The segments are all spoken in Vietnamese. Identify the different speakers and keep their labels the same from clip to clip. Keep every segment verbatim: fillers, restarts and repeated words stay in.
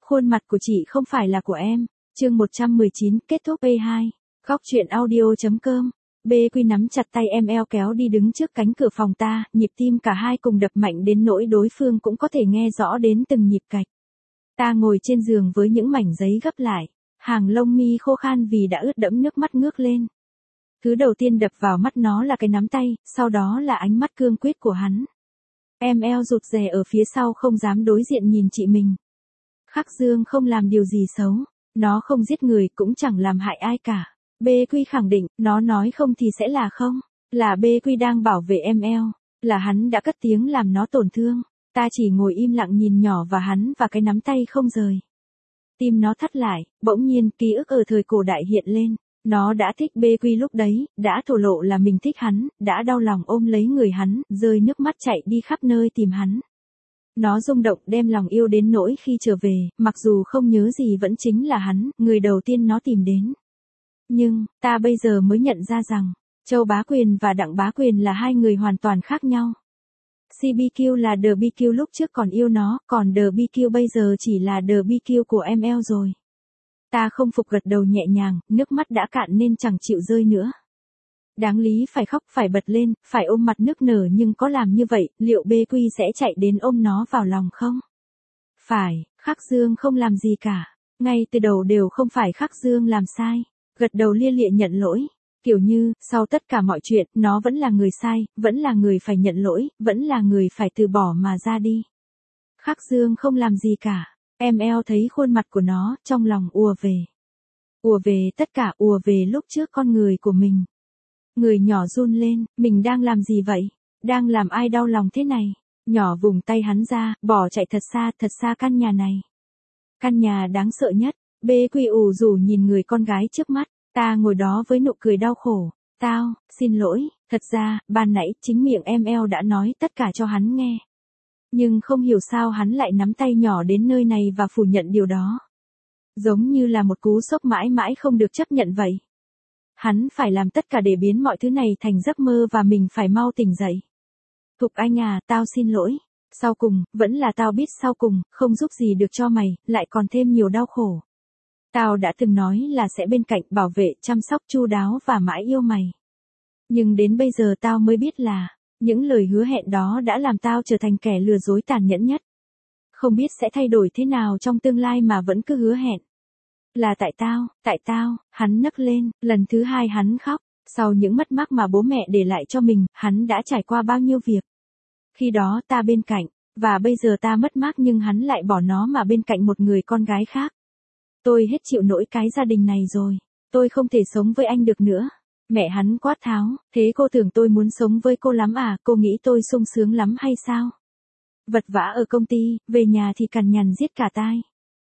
Speaker 1: Khuôn mặt của chị không phải là của em. Chương một trăm mười chín kết thúc A hai. Góc truyện audio chấm com. bê quy nắm chặt tay em eo kéo đi đứng trước cánh cửa phòng ta, nhịp tim cả hai cùng đập mạnh đến nỗi đối phương cũng có thể nghe rõ đến từng nhịp cạch. Ta ngồi trên giường với những mảnh giấy gấp lại, hàng lông mi khô khan vì đã ướt đẫm nước mắt ngước lên. Thứ đầu tiên đập vào mắt nó là cái nắm tay, sau đó là ánh mắt cương quyết của hắn. Em eo rụt rè ở phía sau không dám đối diện nhìn chị mình. Khắc Dương không làm điều gì xấu, nó không giết người cũng chẳng làm hại ai cả. bê quy khẳng định, nó nói không thì sẽ là không, là bê quy đang bảo vệ em eo, là hắn đã cất tiếng làm nó tổn thương. Ta chỉ ngồi im lặng nhìn nhỏ và hắn và cái nắm tay không rời. Tim nó thắt lại, bỗng nhiên ký ức ở thời cổ đại hiện lên. Nó đã thích bê quy lúc đấy, đã thổ lộ là mình thích hắn, đã đau lòng ôm lấy người hắn, rơi nước mắt chạy đi khắp nơi tìm hắn. Nó rung động đem lòng yêu đến nỗi khi trở về, mặc dù không nhớ gì vẫn chính là hắn, người đầu tiên nó tìm đến. Nhưng, ta bây giờ mới nhận ra rằng, Châu Bá Quyền và Đặng Bá Quyền là hai người hoàn toàn khác nhau. xê bê quy là The bê quy lúc trước còn yêu nó, còn The bê quy bây giờ chỉ là The bê quy của em eo rồi. Ta không phục gật đầu nhẹ nhàng, nước mắt đã cạn nên chẳng chịu rơi nữa. Đáng lý phải khóc, phải bật lên, phải ôm mặt nức nở nhưng có làm như vậy, liệu bê quy sẽ chạy đến ôm nó vào lòng không? Phải, Khắc Dương không làm gì cả. Ngay từ đầu đều không phải Khắc Dương làm sai. Gật đầu lia lịa nhận lỗi. Kiểu như, sau tất cả mọi chuyện, nó vẫn là người sai, vẫn là người phải nhận lỗi, vẫn là người phải từ bỏ mà ra đi. Khắc Dương không làm gì cả. Em eo thấy khuôn mặt của nó, trong lòng ùa về. Ùa về tất cả, ùa về lúc trước con người của mình. Người nhỏ run lên, mình đang làm gì vậy? Đang làm ai đau lòng thế này? Nhỏ vùng tay hắn ra, bỏ chạy thật xa, thật xa căn nhà này. Căn nhà đáng sợ nhất, bê quy ủ rủ nhìn người con gái trước mắt, ta ngồi đó với nụ cười đau khổ. Tao, xin lỗi, thật ra, ban nãy chính miệng em eo đã nói tất cả cho hắn nghe. Nhưng không hiểu sao hắn lại nắm tay nhỏ đến nơi này và phủ nhận điều đó. Giống như là một cú sốc mãi mãi không được chấp nhận vậy. Hắn phải làm tất cả để biến mọi thứ này thành giấc mơ và mình phải mau tỉnh dậy. Thục Anh à, tao xin lỗi. Sau cùng, vẫn là tao biết sau cùng, không giúp gì được cho mày, lại còn thêm nhiều đau khổ. Tao đã từng nói là sẽ bên cạnh bảo vệ, chăm sóc chu đáo và mãi yêu mày. Nhưng đến bây giờ tao mới biết là, những lời hứa hẹn đó đã làm tao trở thành kẻ lừa dối tàn nhẫn nhất. Không biết sẽ thay đổi thế nào trong tương lai mà vẫn cứ hứa hẹn. Là tại tao, tại tao, hắn nấc lên, lần thứ hai hắn khóc. Sau những mất mát mà bố mẹ để lại cho mình, hắn đã trải qua bao nhiêu việc. Khi đó ta bên cạnh, và bây giờ ta mất mát nhưng hắn lại bỏ nó mà bên cạnh một người con gái khác. Tôi hết chịu nổi cái gia đình này rồi. Tôi không thể sống với anh được nữa. Mẹ hắn quát tháo, thế cô tưởng tôi muốn sống với cô lắm à, cô nghĩ tôi sung sướng lắm hay sao? Vật vã ở công ty, về nhà thì cằn nhằn giết cả tai.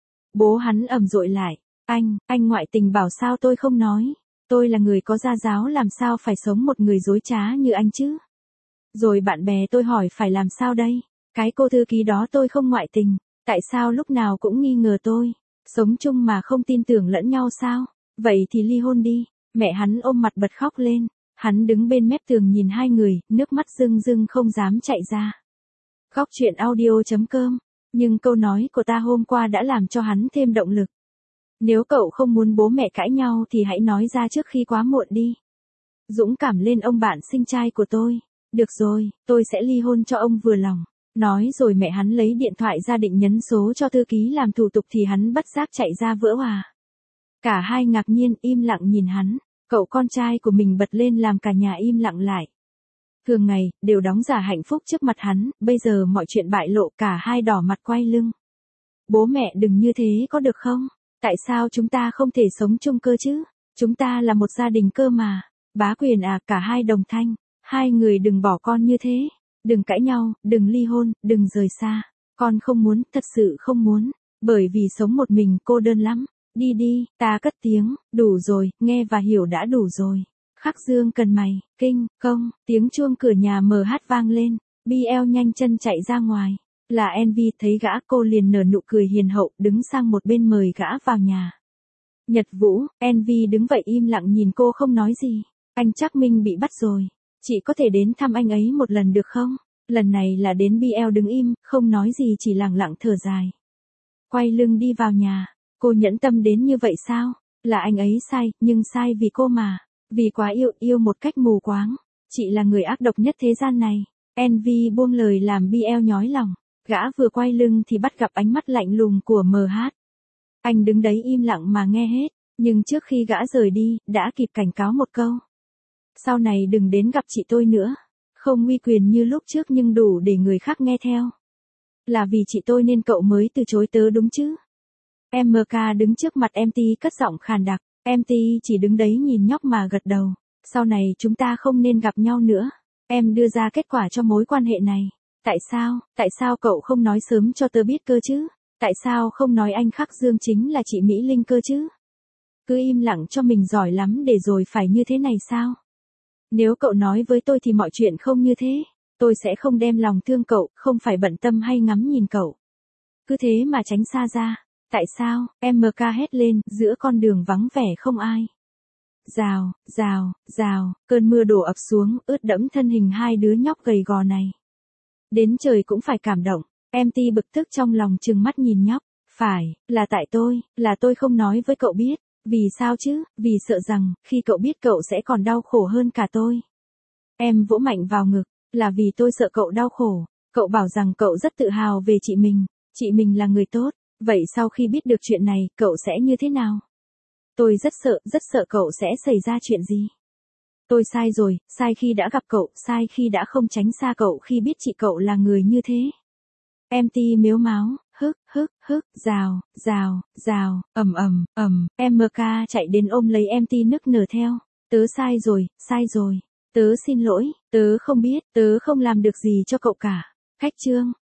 Speaker 1: Bố hắn ầm dội lại, anh, anh ngoại tình bảo sao tôi không nói. Tôi là người có gia giáo làm sao phải sống một người dối trá như anh chứ. Rồi bạn bè tôi hỏi phải làm sao đây, cái cô thư ký đó tôi không ngoại tình, tại sao lúc nào cũng nghi ngờ tôi, sống chung mà không tin tưởng lẫn nhau sao, vậy thì ly hôn đi. Mẹ hắn ôm mặt bật khóc lên, hắn đứng bên mép tường nhìn hai người, nước mắt rưng rưng không dám chạy ra. Góc truyện audio chấm com, nhưng câu nói của ta hôm qua đã làm cho hắn thêm động lực. Nếu cậu không muốn bố mẹ cãi nhau thì hãy nói ra trước khi quá muộn đi. Dũng cảm lên ông bạn sinh trai của tôi. Được rồi, tôi sẽ ly hôn cho ông vừa lòng. Nói rồi mẹ hắn lấy điện thoại ra định nhấn số cho thư ký làm thủ tục thì hắn bất giác chạy ra vỡ òa. Cả hai ngạc nhiên im lặng nhìn hắn. Cậu con trai của mình bật lên làm cả nhà im lặng lại. Thường ngày, đều đóng giả hạnh phúc trước mặt hắn, bây giờ mọi chuyện bại lộ cả hai đỏ mặt quay lưng. Bố mẹ đừng như thế có được không? Tại sao chúng ta không thể sống chung cơ chứ? Chúng ta là một gia đình cơ mà. Bá Quyền à, cả hai đồng thanh. Hai người đừng bỏ con như thế. Đừng cãi nhau, đừng ly hôn, đừng rời xa. Con không muốn, thật sự không muốn. Bởi vì sống một mình cô đơn lắm. Đi đi, ta cất tiếng, đủ rồi, nghe và hiểu đã đủ rồi. Khắc Dương cần mày, kinh, không, tiếng chuông cửa nhà mở hát vang lên. bê lờ nhanh chân chạy ra ngoài. Là Envy thấy gã cô liền nở nụ cười hiền hậu đứng sang một bên mời gã vào nhà. Nhật Vũ, Envy đứng vậy im lặng nhìn cô không nói gì. Anh chắc Minh bị bắt rồi. Chị có thể đến thăm anh ấy một lần được không? Lần này là đến bê lờ đứng im, không nói gì chỉ lặng lặng thở dài. quay lưng đi vào nhà. Cô nhẫn tâm đến như vậy sao? Là anh ấy sai, nhưng sai vì cô mà. Vì quá yêu, yêu một cách mù quáng. Chị là người ác độc nhất thế gian này. en vê buông lời làm bê lờ nhói lòng. Gã vừa quay lưng thì bắt gặp ánh mắt lạnh lùng của em hát. Anh đứng đấy im lặng mà nghe hết. Nhưng trước khi gã rời đi, đã kịp cảnh cáo một câu. Sau này đừng đến gặp chị tôi nữa. Không uy quyền như lúc trước nhưng đủ để người khác nghe theo. Là vì chị tôi nên cậu mới từ chối tớ đúng chứ? em ca đứng trước mặt em tê cất giọng khàn đặc. em tê chỉ đứng đấy nhìn nhóc mà gật đầu. Sau này chúng ta không nên gặp nhau nữa. Em đưa ra kết quả cho mối quan hệ này. Tại sao, tại sao cậu không nói sớm cho tớ biết cơ chứ? Tại sao không nói anh Khắc Dương chính là chị Mỹ Linh cơ chứ? Cứ im lặng cho mình giỏi lắm để rồi phải như thế này sao? Nếu cậu nói với tôi thì mọi chuyện không như thế. Tôi sẽ không đem lòng thương cậu, không phải bận tâm hay ngắm nhìn cậu. Cứ thế mà tránh xa ra. Tại sao? em ca hét lên, giữa con đường vắng vẻ không ai. Rào, rào, rào, cơn mưa đổ ập xuống, ướt đẫm thân hình hai đứa nhóc gầy gò này. Đến trời cũng phải cảm động. Em tê bực tức trong lòng trừng mắt nhìn nhóc. Phải, là tại tôi, là tôi không nói với cậu biết. Vì sao chứ? Vì sợ rằng, khi cậu biết cậu sẽ còn đau khổ hơn cả tôi. Em vỗ mạnh vào ngực, là vì tôi sợ cậu đau khổ. Cậu bảo rằng cậu rất tự hào về chị mình. Chị mình là người tốt. Vậy sau khi biết được chuyện này, cậu sẽ như thế nào? Tôi rất sợ, rất sợ cậu sẽ xảy ra chuyện gì. Tôi sai rồi, sai khi đã gặp cậu, sai khi đã không tránh xa cậu khi biết chị cậu là người như thế. Em tê mếu máo, hức, hức, hức, rào, rào, rào, ầm ầm, ầm, em ca chạy đến ôm lấy em tê nức nở theo. Tớ sai rồi, sai rồi. Tớ xin lỗi, tớ không biết, tớ không làm được gì cho cậu cả. Khách trương.